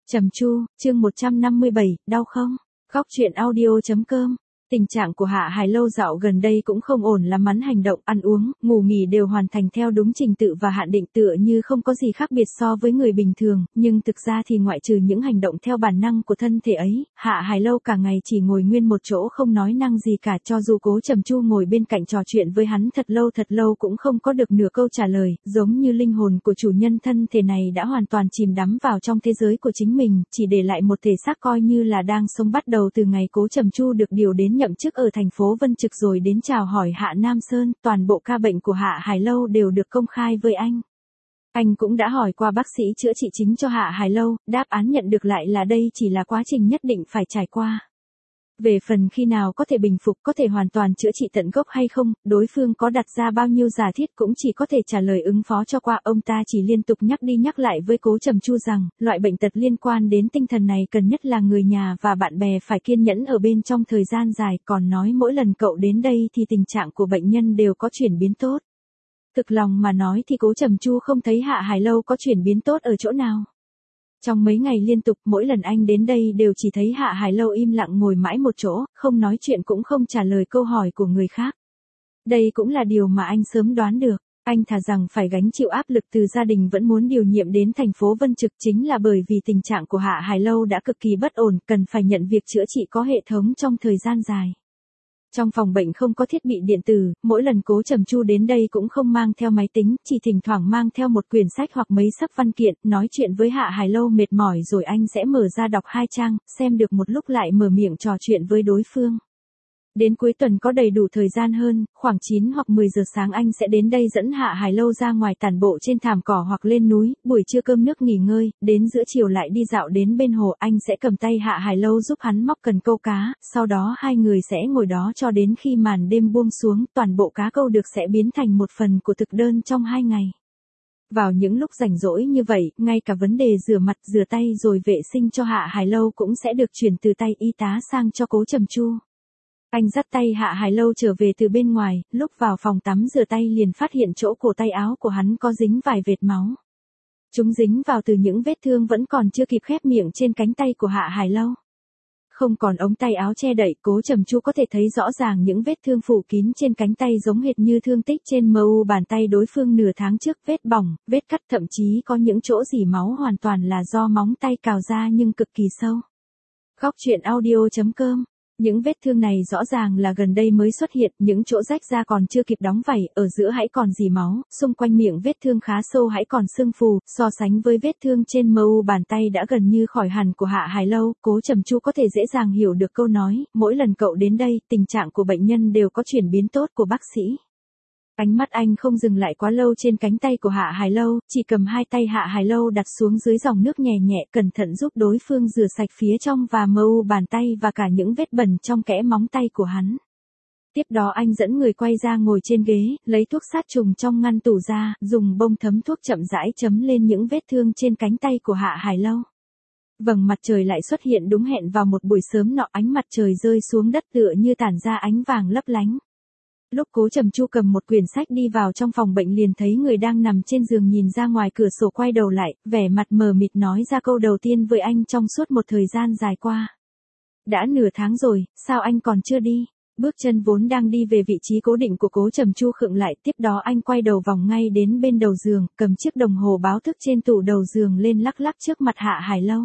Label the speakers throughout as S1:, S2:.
S1: Trầm Chu, chương 157, đau không? Góc truyện audio.com. Tình trạng của Hạ Hải Lâu dạo gần đây cũng không ổn lắm, hắn hành động, ăn uống, ngủ nghỉ đều hoàn thành theo đúng trình tự và hạn định, tựa như không có gì khác biệt so với người bình thường, nhưng thực ra thì ngoại trừ những hành động theo bản năng của thân thể ấy, Hạ Hải Lâu cả ngày chỉ ngồi nguyên một chỗ không nói năng gì cả, cho dù Cố Trầm Chu ngồi bên cạnh trò chuyện với hắn thật lâu cũng không có được nửa câu trả lời, giống như linh hồn của chủ nhân thân thể này đã hoàn toàn chìm đắm vào trong thế giới của chính mình, chỉ để lại một thể xác coi như là đang sống. Bắt đầu từ ngày Cố Trầm Chu được điều đến nhậm chức ở thành phố Vân Trực rồi đến chào hỏi Hạ Nam Sơn, toàn bộ ca bệnh của Hạ Hải Lâu đều được công khai với anh. Anh cũng đã hỏi qua bác sĩ chữa trị chính cho Hạ Hải Lâu, đáp án nhận được lại là đây chỉ là quá trình nhất định phải trải qua. Về phần khi nào có thể bình phục, có thể hoàn toàn chữa trị tận gốc hay không, đối phương có đặt ra bao nhiêu giả thiết cũng chỉ có thể trả lời ứng phó cho qua. Ông ta chỉ liên tục nhắc đi nhắc lại với Cố Trầm Chu rằng, loại bệnh tật liên quan đến tinh thần này cần nhất là người nhà và bạn bè phải kiên nhẫn ở bên trong thời gian dài, còn nói mỗi lần cậu đến đây thì tình trạng của bệnh nhân đều có chuyển biến tốt. Thực lòng mà nói thì Cố Trầm Chu không thấy Hạ Hải Lâu có chuyển biến tốt ở chỗ nào. Trong mấy ngày liên tục, mỗi lần anh đến đây đều chỉ thấy Hạ Hải Lâu im lặng ngồi mãi một chỗ, không nói chuyện cũng không trả lời câu hỏi của người khác. Đây cũng là điều mà anh sớm đoán được. Anh thà rằng phải gánh chịu áp lực từ gia đình vẫn muốn điều nhiệm đến thành phố Vân Trực, chính là bởi vì tình trạng của Hạ Hải Lâu đã cực kỳ bất ổn, cần phải nhận việc chữa trị có hệ thống trong thời gian dài. Trong phòng bệnh không có thiết bị điện tử, mỗi lần Cố Trầm Chu đến đây cũng không mang theo máy tính, chỉ thỉnh thoảng mang theo một quyển sách hoặc mấy sấp văn kiện, nói chuyện với Hạ Hải Lâu mệt mỏi rồi anh sẽ mở ra đọc 2 trang, xem được một lúc lại mở miệng trò chuyện với đối phương. Đến cuối tuần có đầy đủ thời gian hơn, khoảng 9 hoặc 10 giờ sáng anh sẽ đến đây dẫn Hạ Hải Lâu ra ngoài tản bộ trên thảm cỏ hoặc lên núi, buổi trưa cơm nước nghỉ ngơi, đến giữa chiều lại đi dạo đến bên hồ, anh sẽ cầm tay Hạ Hải Lâu giúp hắn móc cần câu cá, sau đó hai người sẽ ngồi đó cho đến khi màn đêm buông xuống, toàn bộ cá câu được sẽ biến thành một phần của thực đơn trong 2 ngày. Vào những lúc rảnh rỗi như vậy, ngay cả vấn đề rửa mặt, rửa tay rồi vệ sinh cho Hạ Hải Lâu cũng sẽ được chuyển từ tay y tá sang cho Cố Trầm Chu. Anh dắt tay Hạ Hải Lâu trở về từ bên ngoài, lúc vào phòng tắm rửa tay liền phát hiện chỗ cổ tay áo của hắn có dính vài vệt máu. Chúng dính vào từ những vết thương vẫn còn chưa kịp khép miệng trên cánh tay của Hạ Hải Lâu. Không còn ống tay áo che đậy, Cố Trầm Chu có thể thấy rõ ràng những vết thương phủ kín trên cánh tay giống hệt như thương tích trên mu bàn tay đối phương nửa tháng trước, vết bỏng, vết cắt, thậm chí có những chỗ rỉ máu hoàn toàn là do móng tay cào ra nhưng cực kỳ sâu. Góc truyện audio.com. Những vết thương này rõ ràng là gần đây mới xuất hiện, những chỗ rách ra còn chưa kịp đóng vảy, ở giữa hãy còn rỉ máu, xung quanh miệng vết thương khá sâu hãy còn sưng phù, so sánh với vết thương trên mu bàn tay đã gần như khỏi hẳn của Hạ Hải Lâu, Cố Trầm Chu có thể dễ dàng hiểu được câu nói, mỗi lần cậu đến đây, tình trạng của bệnh nhân đều có chuyển biến tốt của bác sĩ. Ánh mắt anh không dừng lại quá lâu trên cánh tay của Hạ Hải Lâu, chỉ cầm hai tay Hạ Hải Lâu đặt xuống dưới dòng nước nhẹ nhẹ, cẩn thận giúp đối phương rửa sạch phía trong và mu bàn tay và cả những vết bẩn trong kẽ móng tay của hắn. Tiếp đó anh dẫn người quay ra ngồi trên ghế, lấy thuốc sát trùng trong ngăn tủ ra, dùng bông thấm thuốc chậm rãi chấm lên những vết thương trên cánh tay của Hạ Hải Lâu. Vầng mặt trời lại xuất hiện đúng hẹn vào một buổi sớm nọ, ánh mặt trời rơi xuống đất tựa như tản ra ánh vàng lấp lánh. Lúc Cố Trầm Chu cầm một quyển sách đi vào trong phòng bệnh liền thấy người đang nằm trên giường nhìn ra ngoài cửa sổ, quay đầu lại, vẻ mặt mờ mịt nói ra câu đầu tiên với anh trong suốt một thời gian dài qua. Đã nửa tháng rồi, sao anh còn chưa đi? Bước chân vốn đang đi về vị trí cố định của Cố Trầm Chu khựng lại, tiếp đó anh quay đầu vòng ngay đến bên đầu giường, cầm chiếc đồng hồ báo thức trên tủ đầu giường lên lắc lắc trước mặt Hạ Hải Lâu.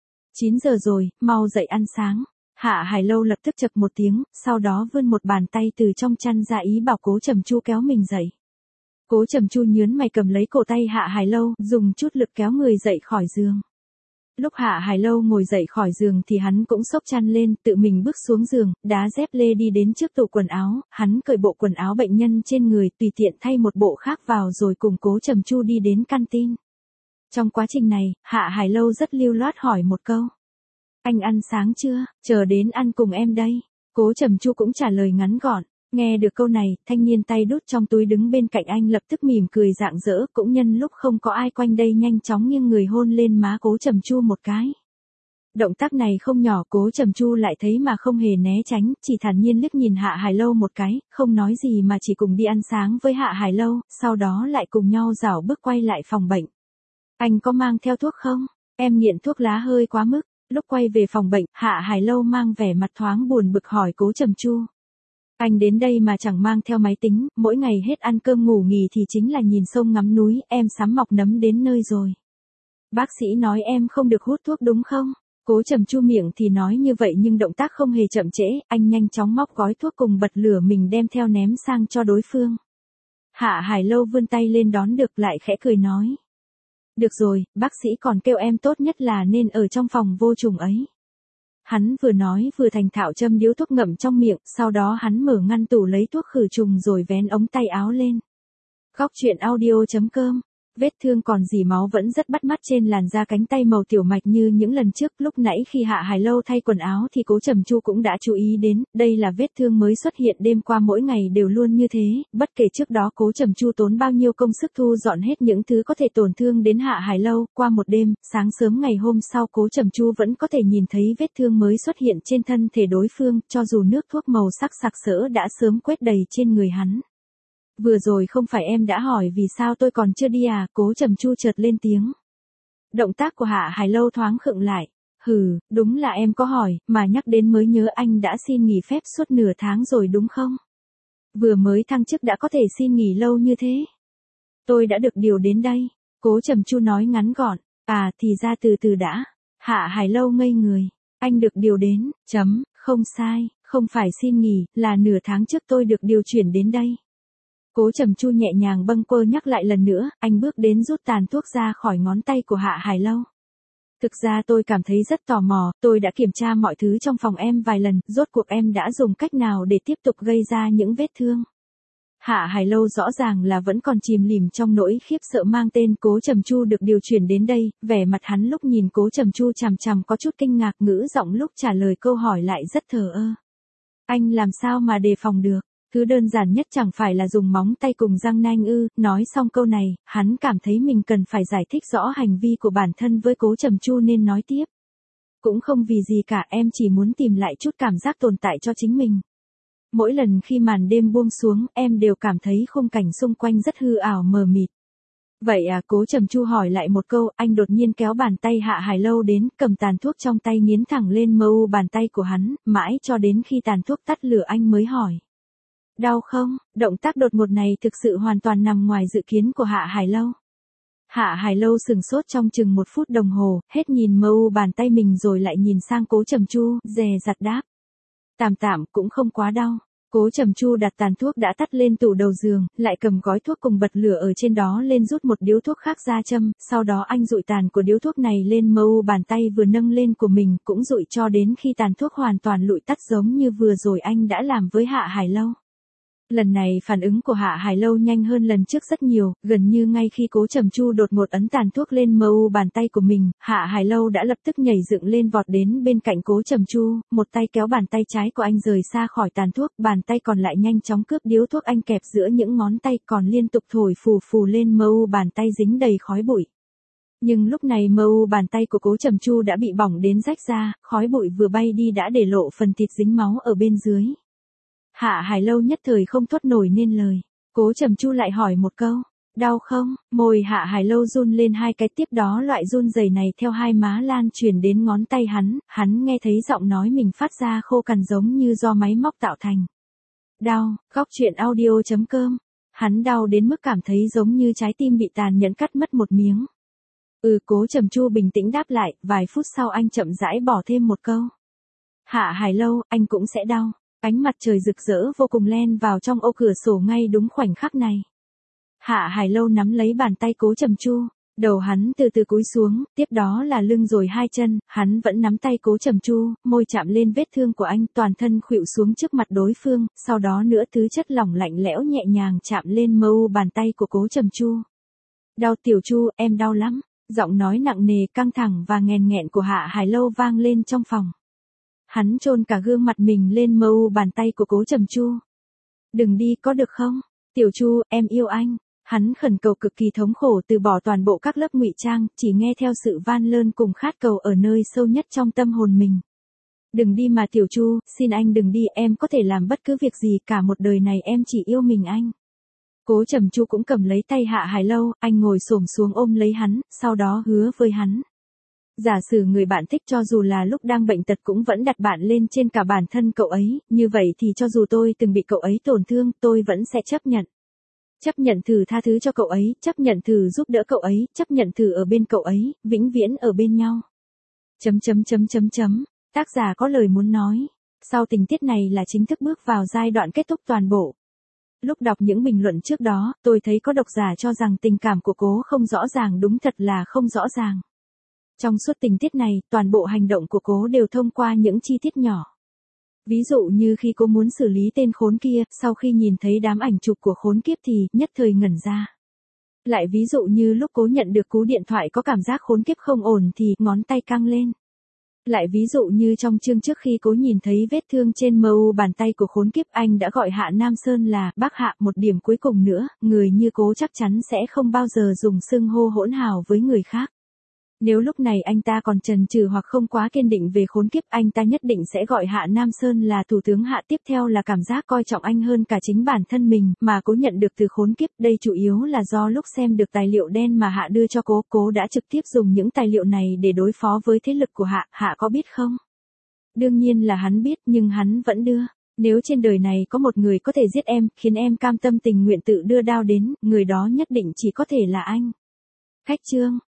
S1: 9 giờ rồi, mau dậy ăn sáng. Hạ Hải Lâu lập tức chậc một tiếng, sau đó vươn một bàn tay từ trong chăn ra ý bảo Cố Trầm Chu kéo mình dậy. Cố Trầm Chu nhướng mày cầm lấy cổ tay Hạ Hải Lâu, dùng chút lực kéo người dậy khỏi giường. Lúc Hạ Hải Lâu ngồi dậy khỏi giường thì hắn cũng xốc chăn lên, tự mình bước xuống giường, đá dép lê đi đến trước tủ quần áo, hắn cởi bộ quần áo bệnh nhân trên người, tùy tiện thay một bộ khác vào rồi cùng Cố Trầm Chu đi đến canteen. Trong quá trình này, Hạ Hải Lâu rất lưu loát hỏi một câu. Anh ăn sáng chưa? Chờ đến ăn cùng em đây. Cố Trầm Chu cũng trả lời ngắn gọn. Nghe được câu này, thanh niên tay đút trong túi đứng bên cạnh anh lập tức mỉm cười rạng rỡ, cũng nhân lúc không có ai quanh đây nhanh chóng nghiêng người hôn lên má Cố Trầm Chu một cái. Động tác này không nhỏ, Cố Trầm Chu lại thấy mà không hề né tránh, chỉ thản nhiên liếc nhìn Hạ Hải Lâu một cái, không nói gì mà chỉ cùng đi ăn sáng với Hạ Hải Lâu, sau đó lại cùng nhau rảo bước quay lại phòng bệnh. Anh có mang theo thuốc không? Em nghiện thuốc lá hơi quá mức. Lúc quay về phòng bệnh, Hạ Hải Lâu mang vẻ mặt thoáng buồn bực hỏi Cố Trầm Chu. Anh đến đây mà chẳng mang theo máy tính, mỗi ngày hết ăn cơm ngủ nghỉ thì chính là nhìn sông ngắm núi, em sắm mọc nấm đến nơi rồi. Bác sĩ nói em không được hút thuốc đúng không? Cố Trầm Chu miệng thì nói như vậy nhưng động tác không hề chậm trễ, anh nhanh chóng móc gói thuốc cùng bật lửa mình đem theo ném sang cho đối phương. Hạ Hải Lâu vươn tay lên đón được lại khẽ cười nói. Được rồi, bác sĩ còn kêu em tốt nhất là nên ở trong phòng vô trùng ấy. Hắn vừa nói vừa thành thạo châm điếu thuốc ngậm trong miệng, sau đó hắn mở ngăn tủ lấy thuốc khử trùng rồi vén ống tay áo lên. Góc truyện audio.com. Vết thương còn rỉ máu vẫn rất bắt mắt trên làn da cánh tay màu tiểu mạch như những lần trước. Lúc nãy khi Hạ Hải Lâu thay quần áo thì Cố Trầm Chu cũng đã chú ý đến, đây là vết thương mới xuất hiện đêm qua mỗi ngày đều luôn như thế, bất kể trước đó Cố Trầm Chu tốn bao nhiêu công sức thu dọn hết những thứ có thể tổn thương đến Hạ Hải Lâu, qua một đêm, sáng sớm ngày hôm sau Cố Trầm Chu vẫn có thể nhìn thấy vết thương mới xuất hiện trên thân thể đối phương, cho dù nước thuốc màu sắc sặc sỡ đã sớm quét đầy trên người hắn. Vừa rồi không phải em đã hỏi vì sao tôi còn chưa đi à, Cố Trầm Chu chợt lên tiếng. Động tác của Hạ Hải Lâu thoáng khựng lại. Đúng là em có hỏi, mà nhắc đến mới nhớ anh đã xin nghỉ phép suốt nửa tháng rồi đúng không? Vừa mới thăng chức đã có thể xin nghỉ lâu như thế. Tôi đã được điều đến đây. Cố Trầm Chu nói ngắn gọn. À thì ra từ từ đã. Hạ Hải Lâu ngây người. Anh được điều đến, không sai, không phải xin nghỉ, là nửa tháng trước tôi được điều chuyển đến đây. Cố Trầm Chu nhẹ nhàng bâng quơ nhắc lại lần nữa, anh bước đến rút tàn thuốc ra khỏi ngón tay của Hạ Hải Lâu. Thực ra tôi cảm thấy rất tò mò, tôi đã kiểm tra mọi thứ trong phòng em vài lần, rốt cuộc em đã dùng cách nào để tiếp tục gây ra những vết thương. Hạ Hải Lâu rõ ràng là vẫn còn chìm lìm trong nỗi khiếp sợ mang tên Cố Trầm Chu được điều chuyển đến đây, vẻ mặt hắn lúc nhìn Cố Trầm Chu chằm chằm có chút kinh ngạc, ngữ giọng lúc trả lời câu hỏi lại rất thờ ơ. Anh làm sao mà đề phòng được? Thứ đơn giản nhất chẳng phải là dùng móng tay cùng răng nanh ư? Nói xong câu này, hắn cảm thấy mình cần phải giải thích rõ hành vi của bản thân với Cố Trầm Chu nên nói tiếp. Cũng không vì gì cả, em chỉ muốn tìm lại chút cảm giác tồn tại cho chính mình. Mỗi lần khi màn đêm buông xuống, em đều cảm thấy khung cảnh xung quanh rất hư ảo mờ mịt. Vậy à, Cố Trầm Chu hỏi lại một câu, anh đột nhiên kéo bàn tay Hạ Hải Lâu đến, cầm tàn thuốc trong tay nghiến thẳng lên mu bàn tay của hắn, mãi cho đến khi tàn thuốc tắt lửa anh mới hỏi. Đau không? Động tác đột ngột này thực sự hoàn toàn nằm ngoài dự kiến của Hạ Hải Lâu. Hạ Hải Lâu sừng sốt trong chừng 1 phút đồng hồ, hết nhìn mu bàn tay mình rồi lại nhìn sang Cố Trầm Chu, dè dặt đáp. Tạm cũng không quá đau. Cố Trầm Chu đặt tàn thuốc đã tắt lên tủ đầu giường, lại cầm gói thuốc cùng bật lửa ở trên đó lên rút một điếu thuốc khác ra châm, sau đó anh dụi tàn của điếu thuốc này lên mu bàn tay vừa nâng lên của mình, cũng dụi cho đến khi tàn thuốc hoàn toàn lụi tắt giống như vừa rồi anh đã làm với Hạ Hải Lâu. Lần này phản ứng của Hạ Hải Lâu nhanh hơn lần trước rất nhiều, gần như ngay khi Cố Trầm Chu đột ngột ấn tàn thuốc lên mu bàn tay của mình, Hạ Hải Lâu đã lập tức nhảy dựng lên vọt đến bên cạnh Cố Trầm Chu, một tay kéo bàn tay trái của anh rời xa khỏi tàn thuốc, bàn tay còn lại nhanh chóng cướp điếu thuốc anh kẹp giữa những ngón tay còn liên tục thổi phù phù lên mu bàn tay dính đầy khói bụi. Nhưng lúc này mu bàn tay của Cố Trầm Chu đã bị bỏng đến rách ra, khói bụi vừa bay đi đã để lộ phần thịt dính máu ở bên dưới. Hạ Hải Lâu nhất thời không thốt nổi nên lời. Cố Trầm Chu lại hỏi một câu. Đau không? Môi Hạ Hải Lâu run lên 2 cái, tiếp đó loại run rẩy này theo hai má lan truyền đến ngón tay hắn nghe thấy giọng nói mình phát ra khô cằn giống như do máy móc tạo thành. Đau. Góc truyện audio.com. Hắn đau đến mức cảm thấy giống như trái tim bị tàn nhẫn cắt mất một miếng. Cố Trầm Chu bình tĩnh đáp lại, vài phút sau anh chậm rãi bỏ thêm một câu. Hạ Hải Lâu, anh cũng sẽ đau. Ánh mặt trời rực rỡ vô cùng len vào trong ô cửa sổ ngay đúng khoảnh khắc này. Hạ Hải Lâu nắm lấy bàn tay Cố Trầm Chu, đầu hắn từ từ cúi xuống, tiếp đó là lưng rồi 2 chân, hắn vẫn nắm tay Cố Trầm Chu, môi chạm lên vết thương của anh, toàn thân khuỵu xuống trước mặt đối phương, sau đó nữa thứ chất lỏng lạnh lẽo nhẹ nhàng chạm lên mu bàn tay của Cố Trầm Chu. Đau Tiểu Chu, em đau lắm. Giọng nói nặng nề, căng thẳng và nghẹn nghẹn của Hạ Hải Lâu vang lên trong phòng. Hắn chôn cả gương mặt mình lên mu bàn tay của Cố Trầm Chu. Đừng đi có được không? Tiểu Chu, em yêu anh. Hắn khẩn cầu cực kỳ thống khổ, từ bỏ toàn bộ các lớp ngụy trang, chỉ nghe theo sự van lơn cùng khát cầu ở nơi sâu nhất trong tâm hồn mình. Đừng đi mà Tiểu Chu, xin anh đừng đi, em có thể làm bất cứ việc gì, cả một đời này em chỉ yêu mình anh. Cố Trầm Chu cũng cầm lấy tay Hạ Hải Lâu, anh ngồi xổm xuống ôm lấy hắn, sau đó hứa với hắn. Giả sử người bạn thích cho dù là lúc đang bệnh tật cũng vẫn đặt bạn lên trên cả bản thân cậu ấy, như vậy thì cho dù tôi từng bị cậu ấy tổn thương, tôi vẫn sẽ chấp nhận. Chấp nhận thử tha thứ cho cậu ấy, chấp nhận thử giúp đỡ cậu ấy, chấp nhận thử ở bên cậu ấy, vĩnh viễn ở bên nhau. Tác giả có lời muốn nói. Sau tình tiết này là chính thức bước vào giai đoạn kết thúc toàn bộ. Lúc đọc những bình luận trước đó, tôi thấy có độc giả cho rằng tình cảm của Cố không rõ ràng, đúng thật là không rõ ràng. Trong suốt tình tiết này, toàn bộ hành động của Cố đều thông qua những chi tiết nhỏ. Ví dụ như khi cô muốn xử lý tên khốn kia, sau khi nhìn thấy đám ảnh chụp của khốn kiếp thì nhất thời ngẩn ra. Lại ví dụ như lúc Cố nhận được cú điện thoại có cảm giác khốn kiếp không ổn thì ngón tay căng lên. Lại ví dụ như trong chương trước khi Cố nhìn thấy vết thương trên mu bàn tay của khốn kiếp, anh đã gọi Hạ Nam Sơn là bác Hạ. Một điểm cuối cùng nữa, người như Cố chắc chắn sẽ không bao giờ dùng xưng hô hỗn hào với người khác. Nếu lúc này anh ta còn chần chừ hoặc không quá kiên định về khốn kiếp, anh ta nhất định sẽ gọi Hạ Nam Sơn là thủ tướng Hạ. Tiếp theo là cảm giác coi trọng anh hơn cả chính bản thân mình mà Cố nhận được từ khốn kiếp. Đây chủ yếu là do lúc xem được tài liệu đen mà Hạ đưa cho Cố, Cố đã trực tiếp dùng những tài liệu này để đối phó với thế lực của Hạ. Hạ có biết không? Đương nhiên là hắn biết, nhưng hắn vẫn đưa. Nếu trên đời này có một người có thể giết em, khiến em cam tâm tình nguyện tự đưa đao đến, người đó nhất định chỉ có thể là anh. Khách chương.